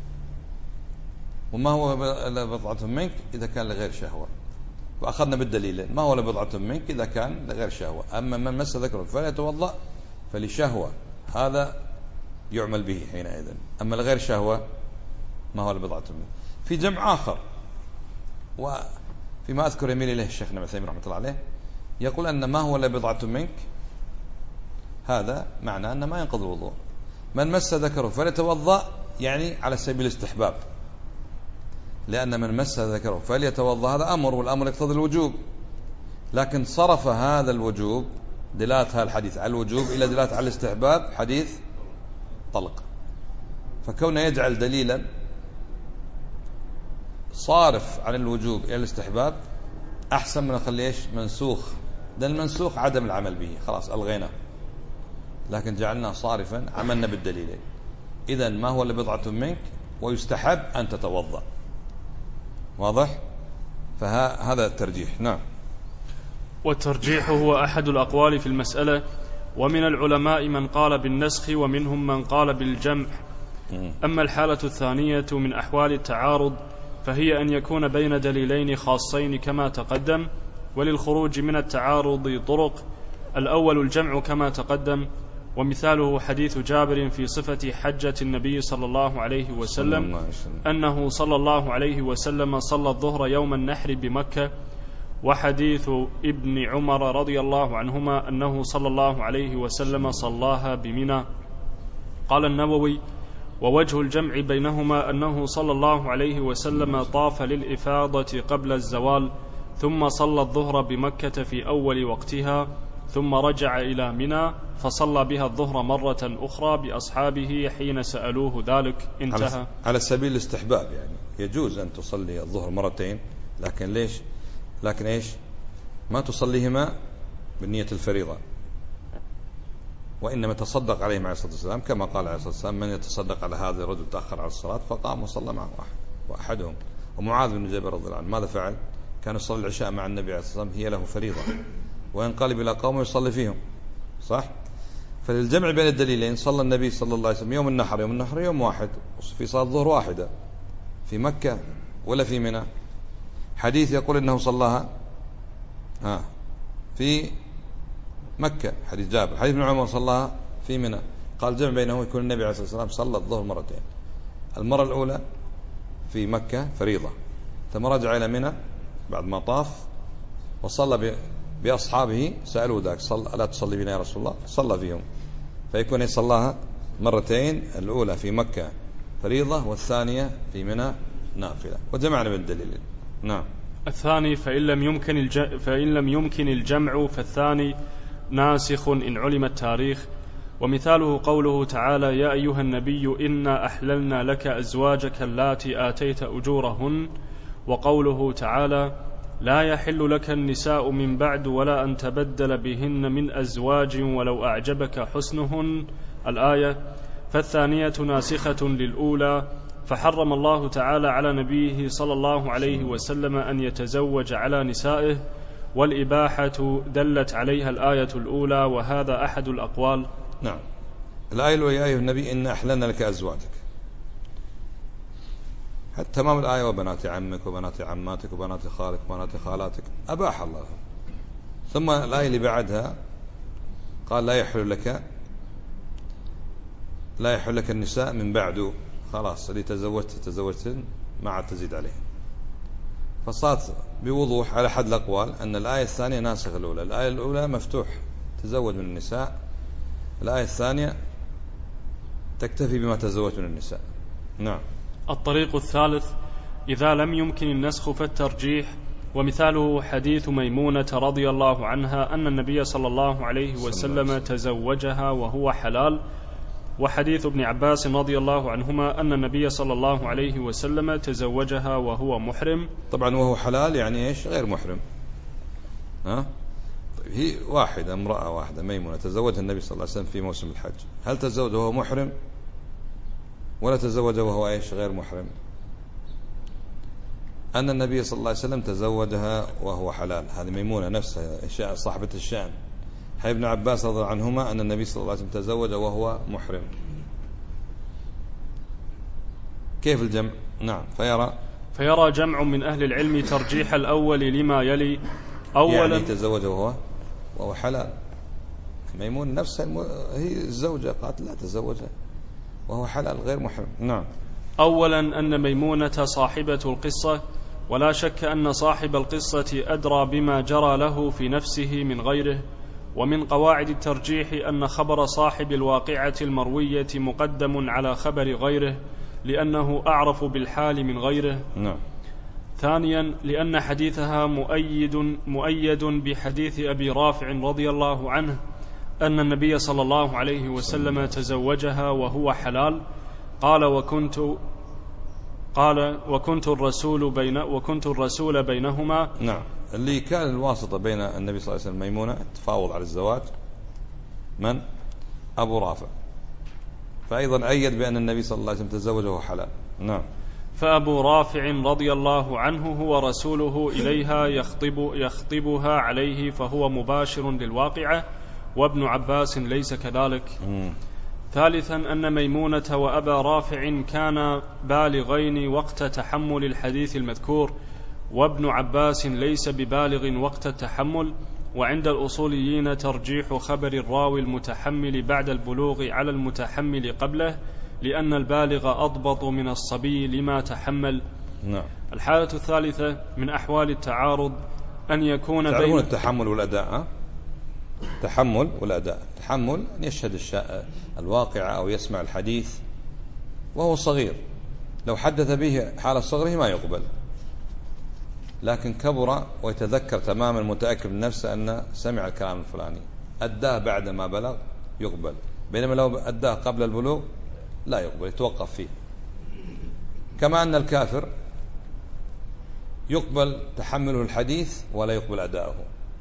وما هو بضعة منك إذا كان لغير شهوة. فأخذنا بالدليل ما هو لبضعة منك إذا كان لغير شهوة. أما من مس ذكره فليتوضأ فلشهوة هذا يعمل به حينئذ. أما لغير شهوة ما هو لبضعة منك. في جمع آخر وفيما أذكر يميل إليه الشيخ ابن عثيمين رحمة الله عليه يقول أن ما هو لبضعة منك هذا معنى أن ما ينقض الوضوء. من مس ذكره فليتوضأ يعني على سبيل الاستحباب، لأن من مس ذكره فليتوضأ هذا أمر، والأمر يقتضي الوجوب، لكن صرف هذا الوجوب دلالة هذا الحديث على الوجوب إلى دلالة على الاستحباب حديث طلق. فكونه يجعل دليلا صارف عن الوجوب إلى الاستحباب أحسن من أخليه منسوخ، لأن المنسوخ عدم العمل به خلاص ألغينا، لكن جعلنا صارفا عملنا بالدليلين. إذن ما هو لبضعة منك ويستحب أن تتوضأ. واضح؟ فهذا الترجيح. نعم. والترجيح هو أحد الأقوال في المسألة، ومن العلماء من قال بالنسخ ومنهم من قال بالجمع. أما الحالة الثانية من أحوال التعارض فهي أن يكون بين دليلين خاصين كما تقدم، وللخروج من التعارض طرق. الأول الجمع كما تقدم، ومثاله حديث جابر في صفة حجة النبي صلى الله عليه وسلم أنه صلى الله عليه وسلم صلى الظهر يوم النحر بمكة، وحديث ابن عمر رضي الله عنهما أنه صلى الله عليه وسلم صلاها بمنى. قال النووي: ووجه الجمع بينهما أنه صلى الله عليه وسلم طاف للإفاضة قبل الزوال، ثم صلى الظهر بمكة في أول وقتها، ثم رجع إلى منى فصلى بها الظهر مرة أخرى بأصحابه حين سألوه ذلك. انتهى. على سبيل الاستحباب، يعني يجوز أن تصلي الظهر مرتين، لكن ليش؟ لكن إيش؟ ما تصليهما بالنية الفريضة، وإنما تصدق عليه عليه الصلاة والسلام كما قال عليه الصلاة والسلام: من يتصدق على هذا الرجل تأخر على الصلاة فقام وصلى معه وأحدهم. ومعاذ بن جبل رضي الله عنه ماذا فعل؟ كان يصلي العشاء مع النبي عليه الصلاة والسلام، هي له فريضة، وينقلب إلى قوم ويصلي فيهم. صح؟ فللجمع بين الدليلين صلى النبي صلى الله عليه وسلم يوم النحر يوم واحد في صلاة الظهر واحدة في مكة ولا في منى. حديث يقول إنه صلاها في مكة، حديث جابر. حديث ابن عمر صلاها في منى. قال جمع بينهم يكون النبي عليه الصلاة والسلام صلى الظهر مرتين، المرة الأولى في مكة فريضة، ثم رجع إلى منى بعد ما طاف وصلى بأصحابه، سألوا ذاك: ألا تصلي بنا يا رسول الله؟ صلى فيهم، فيكون يصلاها مرتين، الأولى في مكة فريضة والثانية في منى نافلة. وجمعنا بالدليل. نعم. الثاني فإن لم يمكن الجمع فالثاني ناسخ إن علم التاريخ. ومثاله قوله تعالى: يا أيها النبي إنا أحللنا لك أزواجك اللاتي آتيت أجورهن، وقوله تعالى: لا يحل لك النساء من بعد ولا أن تبدل بهن من أزواج ولو أعجبك حسنهن، الآية. فالثانية ناسخة للأولى، فحرم الله تعالى على نبيه صلى الله عليه وسلم أن يتزوج على نسائه، والإباحة دلت عليها الآية الأولى، وهذا أحد الأقوال. نعم. الآية الأولى: يا أيها النبي إنا أحللنا لك أزواجك، تمام الآية: وبنات عمك وبنات عماتك وبنات خالك وبنات خالاتك، أباح الله. ثم الآية اللي بعدها قال: لا يحل لك النساء من بعد، خلاص اللي تزوجت ما عاد تزيد عليه. فصارت بوضوح على حد الأقوال أن الآية الثانية ناسخة الأولى. الآية الأولى مفتوح تزوج من النساء، الآية الثانية تكتفي بما تزوج من النساء. نعم. الطريق الثالث إذا لم يمكن النسخ فالترجيح، ومثاله حديث ميمونة رضي الله عنها أن النبي صلى الله عليه وسلم تزوجها وهو حلال، وحديث ابن عباس رضي الله عنهما أن النبي صلى الله عليه وسلم تزوجها وهو محرم. طبعا وهو حلال يعني إيش؟ غير محرم. طيب هي واحدة، امرأة واحدة ميمونة تزوجها النبي صلى الله عليه وسلم في موسم الحج، هل تزوجها وهو محرم ولا تزوجها وهو إيش؟ غير محرم؟ أن النبي صلى الله عليه وسلم تزوجها وهو حلال، هذه ميمونة نفسها صاحبة الشأن. حي ابن عباس رضي الله عنهما أن النبي صلى الله عليه وسلم تزوج وهو محرم. كيف الجمع؟ نعم. فيرى جمع من أهل العلم ترجيح الأول لما يلي. أولا يعني تزوجه وهو حلال. ميمون نفسها هي الزوجة، قالت لا تزوجها وهو حلال غير محرم. نعم. أولا أن ميمونة صاحبة القصة، ولا شك أن صاحب القصة أدرى بما جرى له في نفسه من غيره. ومن قواعد الترجيح أن خبر صاحب الواقعة المروية مقدم على خبر غيره، لأنه أعرف بالحال من غيره. نعم. ثانيا لأن حديثها مؤيد بحديث أبي رافع رضي الله عنه أن النبي صلى الله عليه وسلم تزوجها وهو حلال. قال وكنت الرسول بينهما. نعم. اللي كان الواسطة بين النبي صلى الله عليه وسلم ميمونة تفاوض على الزواج من؟ أبو رافع، فأيضا أيد بأن النبي صلى الله عليه وسلم تزوجه وهو حلال. نعم. فأبو رافع رضي الله عنه هو رسوله إليها يخطبها عليه، فهو مباشر للواقعة، وابن عباس ليس كذلك. ثالثا أن ميمونة وأبا رافع كانا بالغين وقت تحمل الحديث المذكور، وابن عباس ليس ببالغ وقت التحمل. وعند الأصوليين ترجيح خبر الراوي المتحمل بعد البلوغ على المتحمل قبله، لأن البالغ أضبط من الصبي لما تحمل. نعم. الحالة الثالثة من أحوال التعارض أن يكون بين التحمل والأداء. تحمل والأداء. تحمل أن يشهد الواقع أو يسمع الحديث وهو صغير، لو حدث به حال صغره ما يقبل، لكن كبر ويتذكر تماما متأكد من نفسه أن سمع الكلام الفلاني أداه بعد ما بلغ يقبل، بينما لو أداه قبل البلوغ لا يقبل، يتوقف فيه. كما أن الكافر يقبل تحمله الحديث ولا يقبل أداؤه،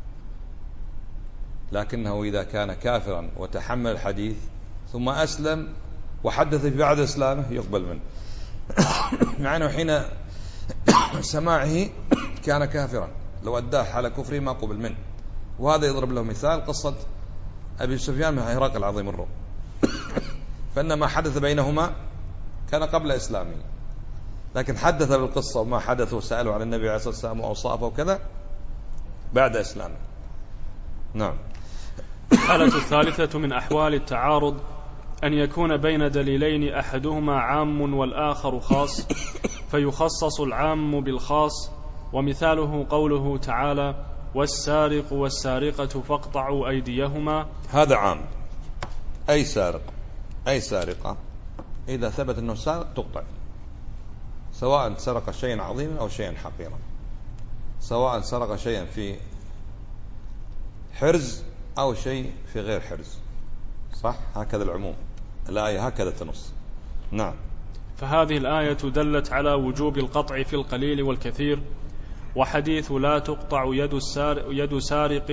لكنه إذا كان كافرا وتحمل الحديث ثم أسلم وحدث بعد إسلامه يقبل منه، مع أنه حين سماعه كان كافرا، لو أداه حال كفره ما قبل منه. وهذا يضرب له مثال قصة أبي سفيان مع هرقل عظيم الروم، فإن ما حدث بينهما كان قبل إسلامه، لكن حدث بالقصة وما حدث وسألوا عن النبي عليه الصلاة والسلام وأوصافه وكذا بعد إسلامه. نعم. الحالة الثالثة من أحوال التعارض أن يكون بين دليلين أحدهما عام والآخر خاص، فيخصص العام بالخاص. ومثاله قوله تعالى: والسارق والسارقة فاقطعوا أيديهما. هذا عام، أي سارق أي سارقة إذا ثبت أنه سارق تقطع، سواء سرق شيئا عظيما أو شيئا حقيرا، سواء سرق شيئا في حرز أو شيء في غير حرز. صح؟ هكذا العموم، الآية هكذا تنص. نعم. فهذه الآية دلت على وجوب القطع في القليل والكثير. وحديث لا تقطع يد سارق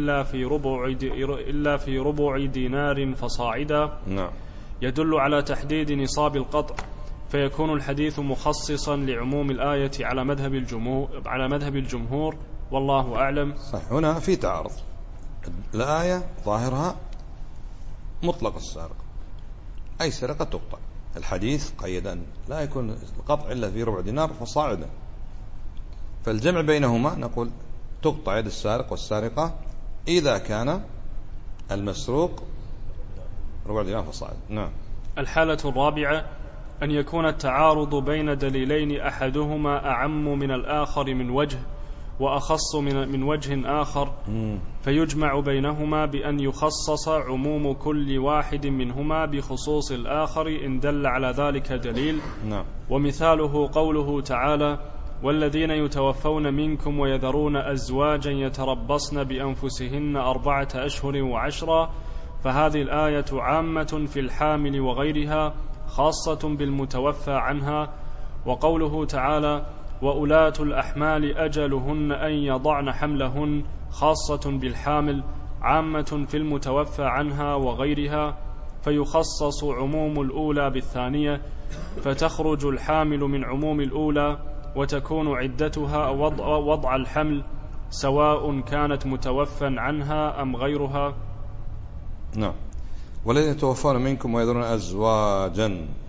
إلا في ربع دينار فصاعدا نعم. يدل على تحديد نصاب القطع، فيكون الحديث مخصصا لعموم الآية على مذهب الجمهور، والله أعلم. صح. هنا في تعارض، الآية ظاهرها مطلق السارق، أي سرقة تقطع، الحديث قيدا لا يكون القطع إلا في ربع دينار فصاعدا، فالجمع بينهما نقول تقطع يد السارق والسارقة إذا كان المسروق ربع دينار فصاعدا. نعم. الحالة الرابعة أن يكون التعارض بين دليلين أحدهما أعم من الآخر من وجه وأخص من وجه آخر، فيجمع بينهما بأن يخصص عموم كل واحد منهما بخصوص الآخر إن دل على ذلك دليل. نعم. ومثاله قوله تعالى: والذين يتوفون منكم ويذرون أزواجا يتربصن بأنفسهن 4 أشهر و10، فهذه الآية عامة في الحامل وغيرها، خاصة بالمتوفى عنها. وقوله تعالى: وأولاة الأحمال أجلهن أن يضعن حملهن، خاصة بالحامل، عامة في المتوفى عنها وغيرها، فيخصص عموم الأولى بالثانية، فتخرج الحامل من عموم الأولى، وتكون عدتها وضع الحمل، سواء كانت متوفى عنها أم غيرها. نعم. والذين يتوفون منكم ويذرون أزواجا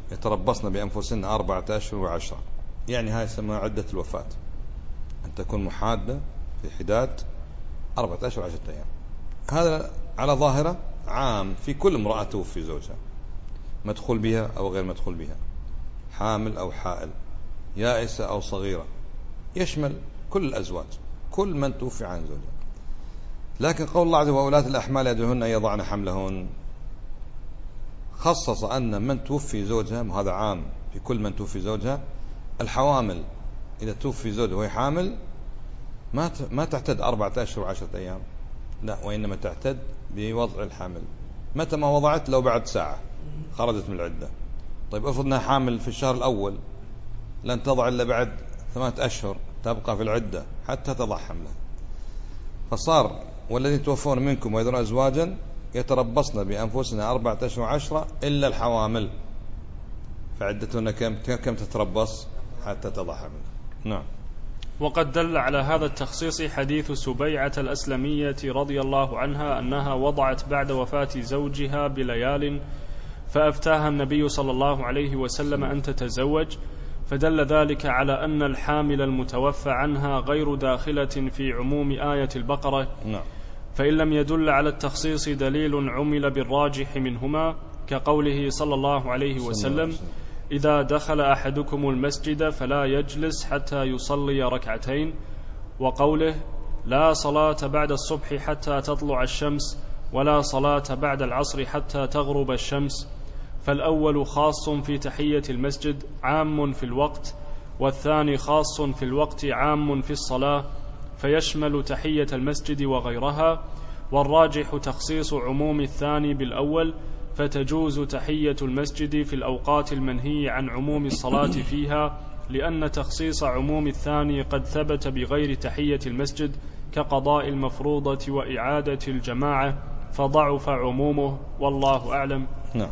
يتربصن بأنفسهن 4 أشهر و10. يعني هاي يسمى عدة الوفاة، أن تكون محادة في حداد 4 أشهر و10 أيام. هذا على ظاهرة عام في كل امرأة توفي زوجها، مدخول بها أو غير مدخول بها، حامل أو حائل، يائسة أو صغيرة، يشمل كل الأزواج، كل من توفي عن زوجها. لكن قول الله عز وجل وأولاة الأحمال أجلهن أن يضعن حملهن، خصص أن من توفي زوجها، وهذا عام في كل من توفي زوجها. الحوامل إذا توفي زوجها وهي حامل ما تعتد 4 أشهر و10 أيام، لا، وإنما تعتد بوضع الحمل. متى ما وضعت؟ لو بعد ساعة خرجت من العدة. طيب افرض أنها حامل في الشهر الأول، لن تضع إلا بعد 8 أشهر، تبقى في العدة حتى تضع حملها. فصار والذين توفون منكم ويذرون أزواجا يتربصن بأنفسهن 4 أشهر و10 إلا الحوامل، فعدتهن كم تتربص حتى تضع حملها. نعم. وقد دل على هذا التخصيص حديث سبيعة الأسلمية رضي الله عنها أنها وضعت بعد وفاة زوجها بليال، فأفتاها النبي صلى الله عليه وسلم أن تتزوج، فدل ذلك على أن الحامل المتوفى عنها غير داخلة في عموم آية البقرة. نعم. فإن لم يدل على التخصيص دليل عمل بالراجح منهما، كقوله صلى الله عليه وسلم: إذا دخل أحدكم المسجد فلا يجلس حتى يصلي ركعتين، وقوله: لا صلاة بعد الصبح حتى تطلع الشمس، ولا صلاة بعد العصر حتى تغرب الشمس. فالأول خاص في تحية المسجد عام في الوقت، والثاني خاص في الوقت عام في الصلاة، فيشمل تحية المسجد وغيرها. والراجح تخصيص عموم الثاني بالأول، فتجوز تحية المسجد في الأوقات المنهي عن عموم الصلاة فيها، لأن تخصيص عموم الثاني قد ثبت بغير تحية المسجد كقضاء المفروضة وإعادة الجماعة، فضعف عمومه، والله أعلم. نعم.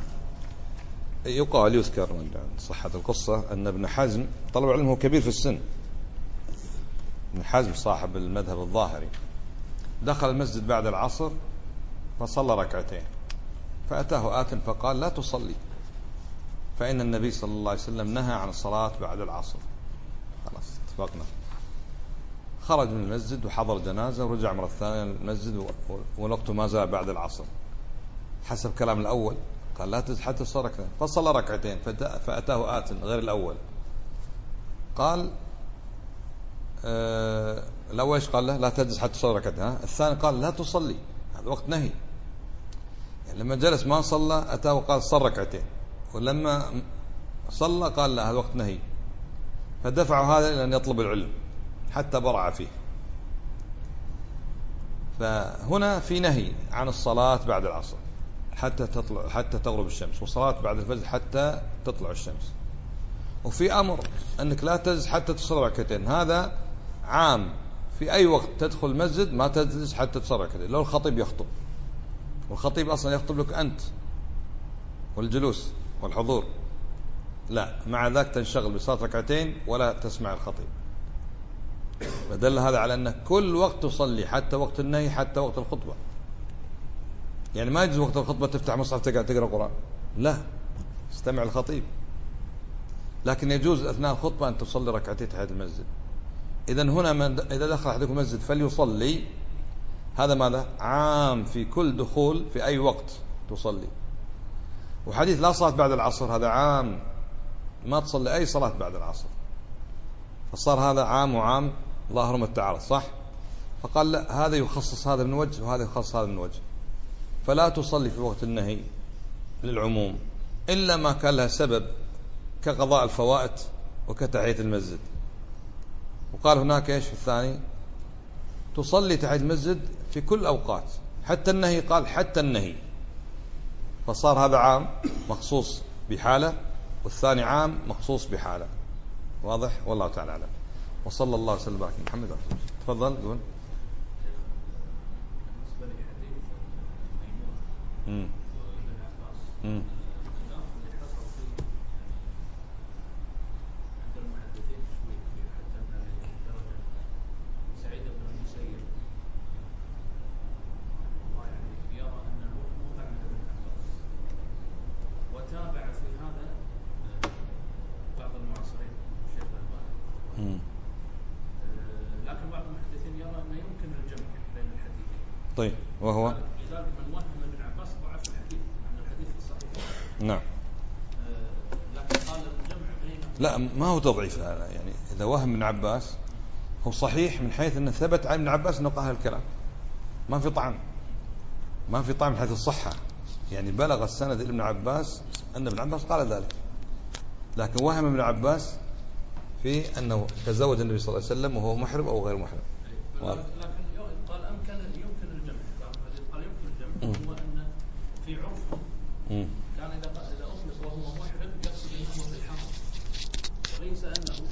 يذكر من صحة القصة أن ابن حزم طلب العلم هو كبير في السن، ابن حزم صاحب المذهب الظاهري، دخل المسجد بعد العصر فصلى ركعتين، فأتاه آت فقال: لا تصلي، فإن النبي صلى الله عليه وسلم نهى عن الصلاة بعد العصر. خلاص اتفقنا. خرج من المسجد وحضر جنازة ورجع مرة ثانية للمسجد والوقت ما زال بعد العصر، حسب كلام الأول قال: لا تزح حتى تصلي ركعتين، فصلى ركعتين، فأتاه آت غير الأول قال الأول إيش قال له؟ لا تجلس حتى تصلي ركعتين. الثاني قال: لا تصلي، هذا وقت نهي. يعني لما جلس ما صلى، أتاه وقال: صل ركعتين، ولما صلى قال: لا، هذا وقت نهي. فدفعوا هذا إلى أن يطلب العلم حتى برع فيه. فهنا في نهي عن الصلاة بعد العصر حتى تغرب الشمس، والصلاة بعد الفجر حتى تطلع الشمس. وفي أمر أنك لا تجلس حتى تصلي ركعتين، هذا عام في أي وقت تدخل المسجد ما تجلس حتى تصلي ركعتين. لو الخطيب يخطب، والخطيب أصلا يخطب لك أنت والجلوس والحضور، لا، مع ذاك تنشغل بصلاة ركعتين ولا تسمع الخطيب. فدل هذا على أن كل وقت تصلي، حتى وقت النهي، حتى وقت الخطبة. يعني ما يجوز وقت الخطبة تفتح مصحف تقرأ قرآن، لا، استمع الخطيب. لكن يجوز أثناء الخطبة أن تصلي ركعتين تحية المسجد. إذن هنا إذا دخل أحدكم المسجد فليصلي، هذا ماذا؟ عام في كل دخول في أي وقت تصلي. وحديث لا صلاة بعد العصر هذا عام، ما تصلي أي صلاة بعد العصر. فصار هذا عام وعام ظاهرهم التعارض، صح؟ فقال: لا، هذا يخصص هذا من وجه وهذا يخصص هذا من وجه. فلا تصلي في وقت النهي للعموم إلا ما كان لها سبب كقضاء الفوائت وكتحية المسجد. وقال هناك إيش في الثاني؟ تصلي تحية المسجد في كل أوقات حتى النهي، قال حتى النهي. فصار هذا عام مخصوص بحالة، والثاني عام مخصوص بحالة. واضح؟ والله تعالى أعلم. وصلى الله وسلم على محمد. تفضل قول. طيب وهو لذلك من وهم ابن عباس ضعف الحديث عن الحديث الصحيح. نعم. لكن قال الجمع بين لا ما هو تضعيف هذا، يعني إذا وهم ابن عباس هو صحيح من حيث أنه ثبت عن ابن عباس أنه قال الكلام، ما في طعن من حيث الصحة، يعني بلغ السند ابن عباس أن ابن عباس قال ذلك، لكن وهم ابن عباس في أنه تزوج النبي صلى الله عليه وسلم وهو محرم أو غير محرم. لكن قال يمكن الجمع، قال يمكن الجمع هو أن في عرفهم كان إذا أطلق وهو محرم يقصد أنه في الحرم وليس أنه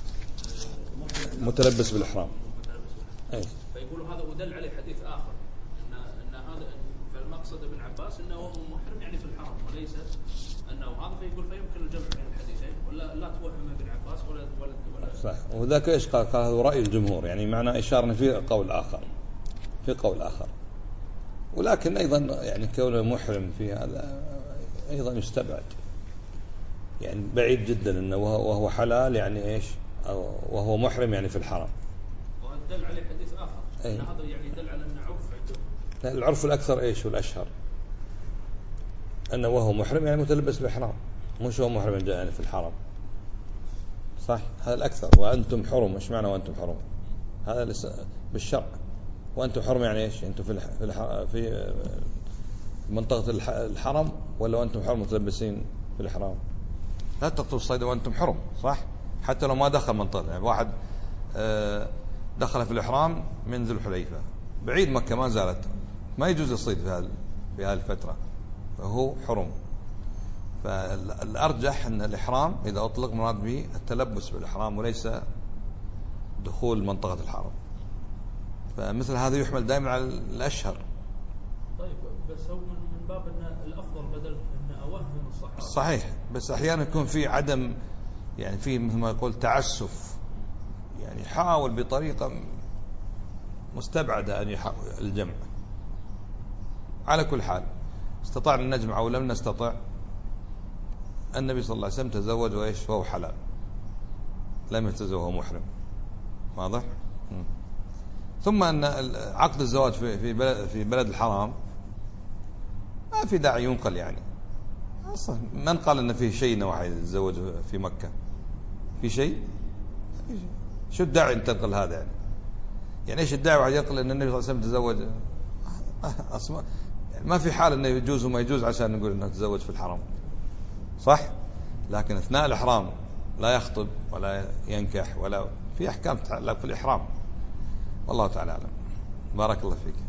متلبس بالإحرام. فيقولوا هذا ودل عليه حديث آخر أن هذا، فالمقصد ابن عباس أنه وهو محرم يعني في الحرم وليس أنه هذا، فيقول فيمكن الجمع بين الحديثين ولا لا توهم ابن عباس ولا صح. وذاك إيش قال هذا رأي الجمهور، يعني معنى إشارة في قول آخر، ولكن أيضا يعني كونه محرم في هذا أيضا يستبعد، يعني بعيد جدا أنه وهو حلال يعني إيش، أو وهو محرم يعني في الحرم. ودل عليه حديث آخر أن هذا يعني يدل على أن عرف عندهم. العرف الأكثر إيش والأشهر أنه وهو محرم يعني متلبس بالإحرام، مش هو محرم يعني في الحرم، صح؟ هذا الأكثر. وأنتم حرم، إيش معنى وأنتم حرم؟ هذا بالشرع. وأنتم حرم يعني إيش؟ أنتم في منطقة الحرم ولا وأنتم حرم متلبسين في الإحرام؟ لا تقتلوا الصيد وأنتم حرم، صح؟ حتى لو ما دخل منطقة، يعني واحد دخل في الإحرام من ذو الحليفة بعيد مكة ما زالت، ما يجوز الصيد في هذه الفترة، فهو حرم. فالأرجح أن الإحرام إذا أطلق مراد به التلبس بالإحرام وليس دخول منطقة الحرم، فمثل هذا يحمل دائما على الأشهر. طيب بس هو من باب أن الأفضل بدل أن أوهم الصحابة. صحيح، بس أحيانا يكون في عدم، يعني في مثل ما يقول تعسف، يعني حاول بطريقة مستبعدة أن يحاول الجمع. على كل حال استطعنا أن نجمع أو لم نستطع، النبي صلى الله عليه وسلم تزوج وإيش وهو حلال، لم يتزوج وهو محرم، واضح؟ ثم أن عقد الزواج في بلد الحرام ما في داعي ينقل، يعني أصلا من قال أن فيه شيء أنه واحد يتزوج في مكة؟ في شيء؟ شو الداعي أن تنقل هذا؟ يعني إيش الداعي واحد ينقل أن النبي صلى الله عليه وسلم تزوج؟ أصلا يعني ما في حال أنه يجوز وما يجوز عشان نقول أنه تزوج في الحرم، صح؟ لكن أثناء الإحرام لا يخطب ولا ينكح ولا في أحكام تتعلق في الإحرام، والله تعالى أعلم. بارك الله فيك.